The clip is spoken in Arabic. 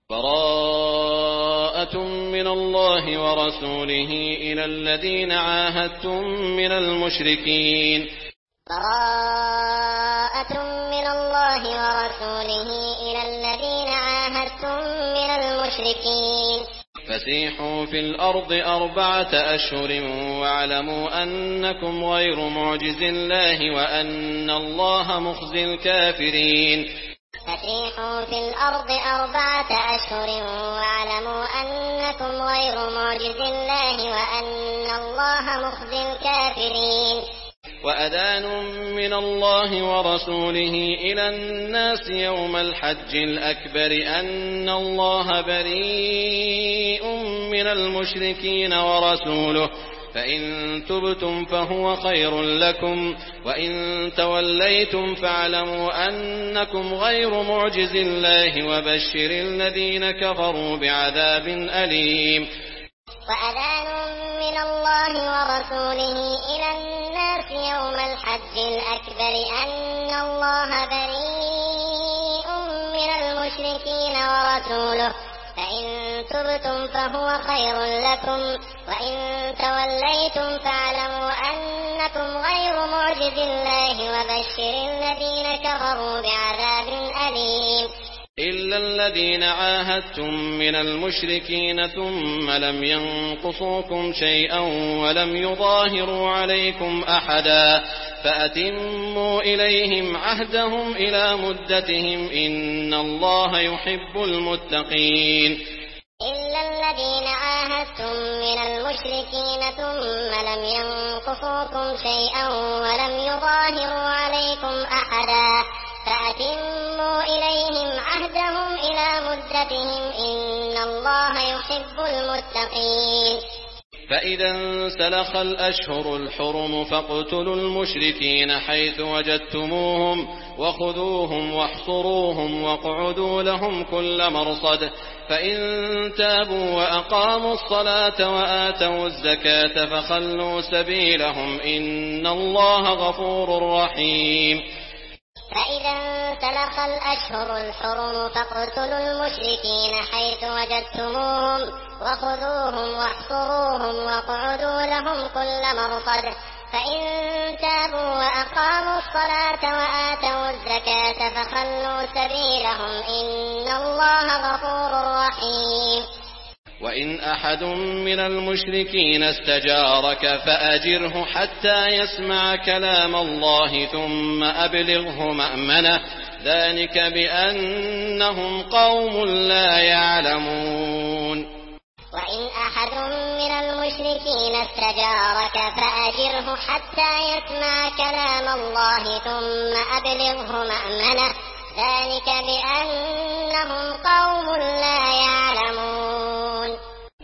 براءة من الله ورسوله إلى الذين عاهدتم من المشركين. براءة من الله ورسوله إلى الذين عاهدتم من المشركين. فسيحوا في الأرض 4 أشهر واعلموا أنكم غير معجز الله وأن الله مخزي الكافرين. فسيحوا في الأرض 4 أشهر واعلموا أنكم غير معجز الله وأن الله مخزي الكافرين. وأذان من الله ورسوله إلى الناس يوم الحج الأكبر أن الله بريء من المشركين ورسوله فإن تبتم فهو خير لكم وإن توليتم فاعلموا أنكم غير معجز الله وبشر الذين كفروا بعذاب أليم. وأذان من الله ورسوله إلى الناس يوم الحج الأكبر أن الله بريء من المشركين ورسوله فإن تبتم فهو خير لكم وإن توليتم فاعلموا أنكم غير معجز الله وبشر الذين كفروا بعذاب أليم. إلا الذين عاهدتم من المشركين ثم لم ينقصوكم شيئا ولم يظاهروا عليكم أحدا فأتموا إليهم عهدهم إلى مدتهم إن الله يحب المتقين. إلا الذين عاهدتم من المشركين ثم لم ينقصوكم شيئا ولم يظاهروا عليكم أحدا فأتموا إليهم عهدهم إلى مدتهم إن الله يحب المتقين. فإذا انسلخ الأشهر الحرم فاقتلوا المشركين حيث وجدتموهم وخذوهم واحصروهم واقعدوا لهم كل مرصد فإن تابوا وأقاموا الصلاة وآتوا الزكاة فخلوا سبيلهم إن الله غفور رحيم. فإذا انسلخ الأشهر الحرم فاقتلوا المشركين حيث وجدتموهم وخذوهم واحصروهم واقعدوا لهم كل مرصد فإن تابوا وأقاموا الصلاة وآتوا الزكاة فخلوا سبيلهم إن الله غفور رحيم. وإن أحد من المشركين استجارك فأجره حتى يسمع كلام الله ثم أبلغه مأمنه ذلك بأنهم قوم لا يعلمون. وإن أحد من المشركين استجارك فأجره حتى يسمع كلام الله ثم أبلغه مأمنه ذلك بأنهم قوم